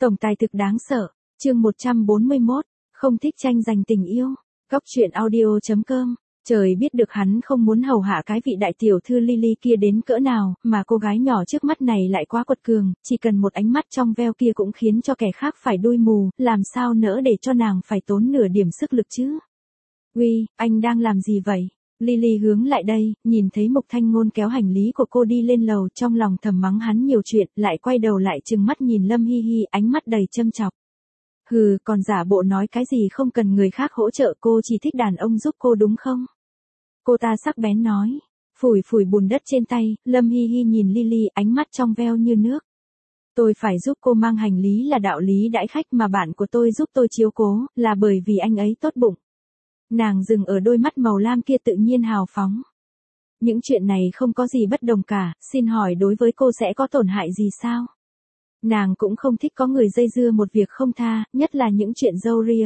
Tổng tài thực đáng sợ. Chương 141, không thích tranh giành tình yêu. Góc truyện audio.com. Trời biết được hắn không muốn hầu hạ cái vị đại tiểu thư Lily kia đến cỡ nào, mà cô gái nhỏ trước mắt này lại quá quật cường, chỉ cần một ánh mắt trong veo kia cũng khiến cho kẻ khác phải đuôi mù, làm sao nỡ để cho nàng phải tốn nửa điểm sức lực chứ. Uy, anh đang làm gì vậy? Lily hướng lại đây, nhìn thấy Mục Thanh Ngôn kéo hành lý của cô đi lên lầu, trong lòng thầm mắng hắn nhiều chuyện, lại quay đầu lại trừng mắt nhìn Lâm Hi Hi, ánh mắt đầy châm chọc. Hừ, còn giả bộ nói cái gì không cần người khác hỗ trợ, cô chỉ thích đàn ông giúp cô đúng không? Cô ta sắc bén nói. Phủi phủi bùn đất trên tay, Lâm Hi Hi nhìn Lily, ánh mắt trong veo như nước. Tôi phải giúp cô mang hành lý là đạo lý đãi khách mà bạn của tôi giúp tôi chiếu cố, là bởi vì anh ấy tốt bụng. Nàng dừng ở đôi mắt màu lam kia tự nhiên hào phóng. Những chuyện này không có gì bất đồng cả, xin hỏi đối với cô sẽ có tổn hại gì sao? Nàng cũng không thích có người dây dưa một việc không tha, nhất là những chuyện râu ria.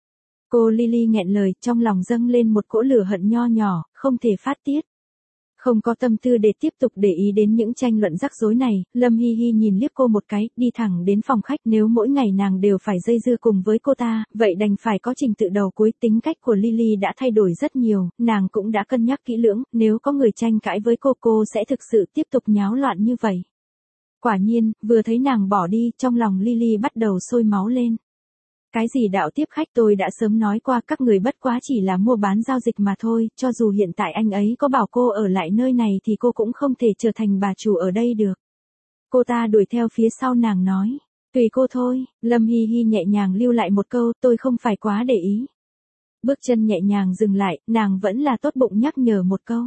Cô Lily nghẹn lời, trong lòng dâng lên một cỗ lửa hận nho nhỏ, không thể phát tiết. Không có tâm tư để tiếp tục để ý đến những tranh luận rắc rối này, Lâm Hi Hi nhìn liếc cô một cái, đi thẳng đến phòng khách. Nếu mỗi ngày nàng đều phải dây dưa cùng với cô ta, vậy đành phải có trình tự đầu cuối. Tính cách của Lily đã thay đổi rất nhiều, nàng cũng đã cân nhắc kỹ lưỡng, nếu có người tranh cãi với cô sẽ thực sự tiếp tục nháo loạn như vậy. Quả nhiên, vừa thấy nàng bỏ đi, trong lòng Lily bắt đầu sôi máu lên. Cái gì đạo tiếp khách, tôi đã sớm nói qua, các người bất quá chỉ là mua bán giao dịch mà thôi, cho dù hiện tại anh ấy có bảo cô ở lại nơi này thì cô cũng không thể trở thành bà chủ ở đây được. Cô ta đuổi theo phía sau nàng nói, tùy cô thôi. Lâm Hi Hi nhẹ nhàng lưu lại một câu, tôi không phải quá để ý. Bước chân nhẹ nhàng dừng lại, nàng vẫn là tốt bụng nhắc nhở một câu.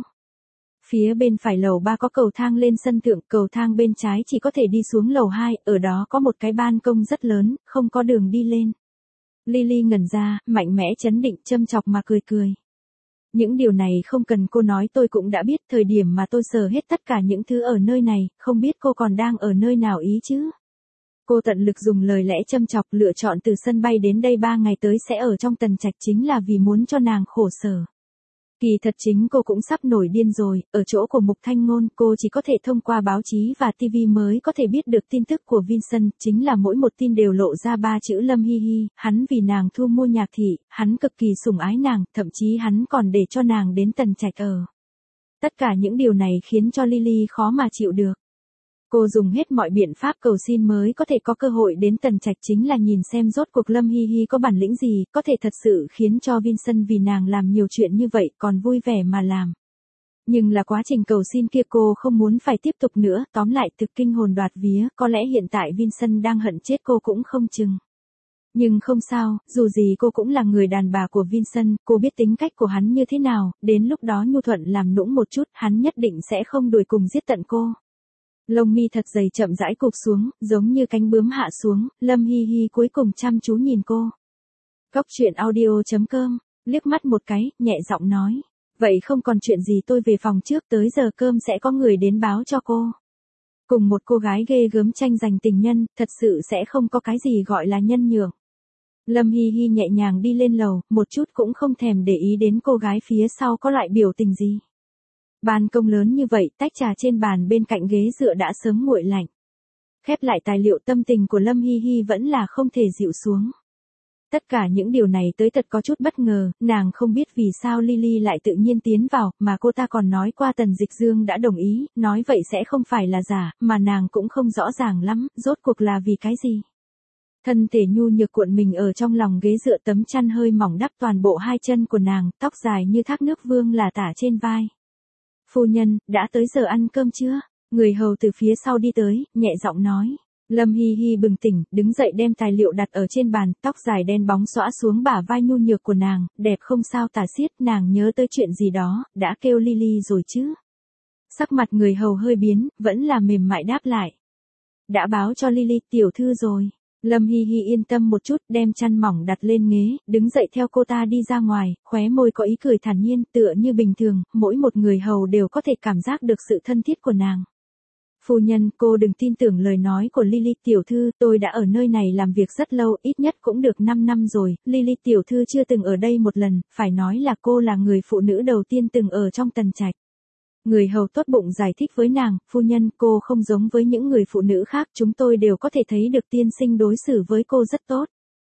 Phía bên phải lầu 3 có cầu thang lên sân thượng, cầu thang bên trái chỉ có thể đi xuống lầu 2, ở đó có một cái ban công rất lớn, không có đường đi lên. Lily ngẩn ra, mạnh mẽ trấn định, châm chọc mà cười cười. Những điều này không cần cô nói tôi cũng đã biết, thời điểm mà tôi sờ hết tất cả những thứ ở nơi này, không biết cô còn đang ở nơi nào ý chứ. Cô tận lực dùng lời lẽ châm chọc, lựa chọn từ sân bay đến đây 3 ngày tới sẽ ở trong Tần Trạch chính là vì muốn cho nàng khổ sở. Kỳ thật chính cô cũng sắp nổi điên rồi, ở chỗ của Mục Thanh Ngôn, cô chỉ có thể thông qua báo chí và TV mới có thể biết được tin tức của Vincent, chính là mỗi một tin đều lộ ra 3 chữ Lâm Hi Hi, hắn vì nàng thu mua nhạc thị, hắn cực kỳ sủng ái nàng, thậm chí hắn còn để cho nàng đến Tần Trạch ở. Tất cả những điều này khiến cho Lily khó mà chịu được. Cô dùng hết mọi biện pháp cầu xin mới có thể có cơ hội đến Tần Trạch, chính là nhìn xem rốt cuộc Lâm Hi Hi có bản lĩnh gì, có thể thật sự khiến cho Vincent vì nàng làm nhiều chuyện như vậy còn vui vẻ mà làm. Nhưng là quá trình cầu xin kia cô không muốn phải tiếp tục nữa, tóm lại thực kinh hồn đoạt vía, có lẽ hiện tại Vincent đang hận chết cô cũng không chừng. Nhưng không sao, dù gì cô cũng là người đàn bà của Vincent, cô biết tính cách của hắn như thế nào, đến lúc đó nhu thuận làm nũng một chút, hắn nhất định sẽ không đuổi cùng giết tận cô. Lông mi thật dày chậm rãi cụp xuống, giống như cánh bướm hạ xuống, Lâm Hi Hi cuối cùng chăm chú nhìn cô. Góc truyện audio.com, liếc mắt một cái, nhẹ giọng nói. Vậy không còn chuyện gì, tôi về phòng trước, tới giờ cơm sẽ có người đến báo cho cô. Cùng một cô gái ghê gớm tranh giành tình nhân, thật sự sẽ không có cái gì gọi là nhân nhượng. Lâm Hi Hi nhẹ nhàng đi lên lầu, một chút cũng không thèm để ý đến cô gái phía sau có loại biểu tình gì. Ban công lớn như vậy, tách trà trên bàn bên cạnh ghế dựa đã sớm nguội lạnh. Khép lại tài liệu, tâm tình của Lâm Hi Hi vẫn là không thể dịu xuống. Tất cả những điều này tới thật có chút bất ngờ, nàng không biết vì sao Lily lại tự nhiên tiến vào, mà cô ta còn nói qua Tần Dịch Dương đã đồng ý, nói vậy sẽ không phải là giả, mà nàng cũng không rõ ràng lắm, rốt cuộc là vì cái gì. Thân thể nhu nhược cuộn mình ở trong lòng ghế dựa, tấm chăn hơi mỏng đắp toàn bộ hai chân của nàng, tóc dài như thác nước vương là tả trên vai. Phu nhân, đã tới giờ ăn cơm chưa? Người hầu từ phía sau đi tới, nhẹ giọng nói. Lâm Hi Hi bừng tỉnh, đứng dậy đem tài liệu đặt ở trên bàn, tóc dài đen bóng xõa xuống bả vai nhu nhược của nàng, đẹp không sao tả xiết, nàng nhớ tới chuyện gì đó, đã kêu Lily rồi chứ? Sắc mặt người hầu hơi biến, vẫn là mềm mại đáp lại. Đã báo cho Lily tiểu thư rồi. Lâm Hi Hi yên tâm một chút, đem chăn mỏng đặt lên ghế, đứng dậy theo cô ta đi ra ngoài, khóe môi có ý cười thản nhiên, tựa như bình thường, mỗi một người hầu đều có thể cảm giác được sự thân thiết của nàng. Phu nhân, cô đừng tin tưởng lời nói của Lily tiểu thư, tôi đã ở nơi này làm việc rất lâu, ít nhất cũng được 5 năm rồi, Lily tiểu thư chưa từng ở đây một lần, phải nói là cô là người phụ nữ đầu tiên từng ở trong Tần Trạch. Người hầu tốt bụng giải thích với nàng, phu nhân, cô không giống với những người phụ nữ khác, chúng tôi đều có thể thấy được tiên sinh đối xử với cô rất tốt.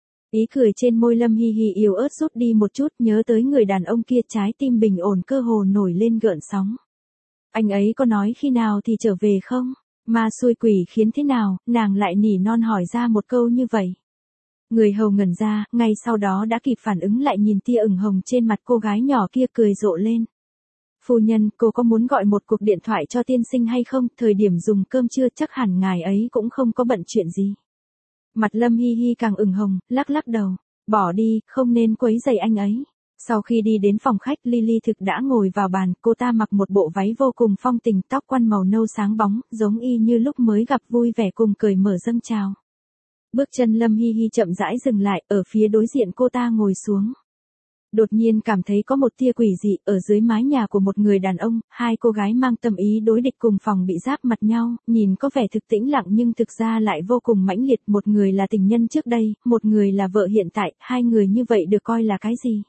Ý cười trên môi Lâm Hi Hi yếu ớt rút đi một chút, nhớ tới người đàn ông kia, trái tim bình ổn cơ hồ nổi lên gợn sóng. Anh ấy có nói khi nào thì trở về không? Ma xui quỷ khiến thế nào, nàng lại nỉ non hỏi ra một câu như vậy. Người hầu ngẩn ra, ngay sau đó đã kịp phản ứng lại, nhìn tia ửng hồng trên mặt cô gái nhỏ kia cười rộ lên. Phu nhân, cô có muốn gọi một cuộc điện thoại cho tiên sinh hay không? Thời điểm dùng cơm trưa chắc hẳn ngài ấy cũng không có bận chuyện gì. Mặt Lâm Hi Hi càng ửng hồng, lắc lắc đầu. Bỏ đi, không nên quấy rầy anh ấy. Sau khi đi đến phòng khách, Lily thực đã ngồi vào bàn, cô ta mặc một bộ váy vô cùng phong tình, tóc quăn màu nâu sáng bóng, giống y như lúc mới gặp, vui vẻ cùng cười mở dâng chào. Bước chân Lâm Hi Hi chậm rãi dừng lại, ở phía đối diện cô ta ngồi xuống. Đột nhiên cảm thấy có một tia quỷ dị, ở dưới mái nhà của một người đàn ông, hai cô gái mang tâm ý đối địch cùng phòng bị giáp mặt nhau, nhìn có vẻ thực tĩnh lặng nhưng thực ra lại vô cùng mãnh liệt, một người là tình nhân trước đây, một người là vợ hiện tại, hai người như vậy được coi là cái gì?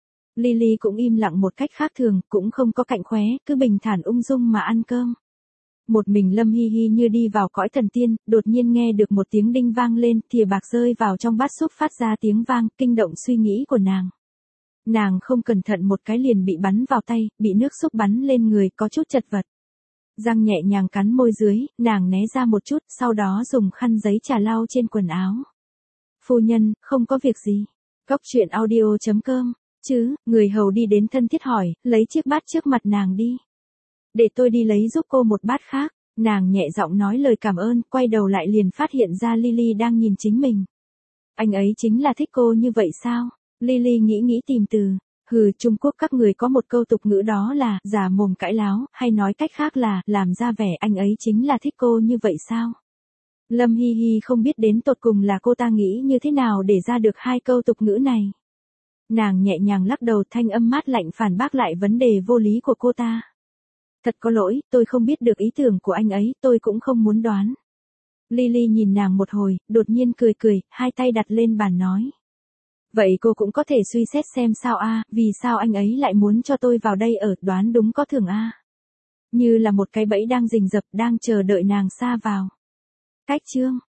Lily cũng im lặng một cách khác thường, cũng không có cạnh khóe, cứ bình thản ung dung mà ăn cơm. Một mình Lâm Hi Hi như đi vào cõi thần tiên, đột nhiên nghe được một tiếng đinh vang lên, thìa bạc rơi vào trong bát súp phát ra tiếng vang, kinh động suy nghĩ của nàng. Nàng không cẩn thận một cái liền bị bắn vào tay, bị nước súp bắn lên người, có chút chật vật. Răng nhẹ nhàng cắn môi dưới, nàng né ra một chút, sau đó dùng khăn giấy trà lau trên quần áo. Phu nhân, không có việc gì. Cóc truyện audio.com, chứ, người hầu đi đến thân thiết hỏi, lấy chiếc bát trước mặt nàng đi. Để tôi đi lấy giúp cô một bát khác. Nàng nhẹ giọng nói lời cảm ơn, quay đầu lại liền phát hiện ra Lily đang nhìn chính mình. Anh ấy chính là thích cô như vậy sao? Lily nghĩ tìm từ. Trung Quốc các người có một câu tục ngữ đó là, giả mồm cãi láo, hay nói cách khác là, làm ra vẻ anh ấy chính là thích cô như vậy sao? Lâm Hi Hi không biết đến tột cùng là cô ta nghĩ như thế nào để ra được hai câu tục ngữ này. Nàng nhẹ nhàng lắc đầu, thanh âm mát lạnh phản bác lại vấn đề vô lý của cô ta. Thật có lỗi, tôi không biết được ý tưởng của anh ấy, tôi cũng không muốn đoán. Lily nhìn nàng một hồi, đột nhiên cười, hai tay đặt lên bàn nói. Vậy cô cũng có thể suy xét xem sao vì sao anh ấy lại muốn cho tôi vào đây ở, đoán đúng có thưởng Như là một cái bẫy đang rình rập, đang chờ đợi nàng sa vào. Cách chương.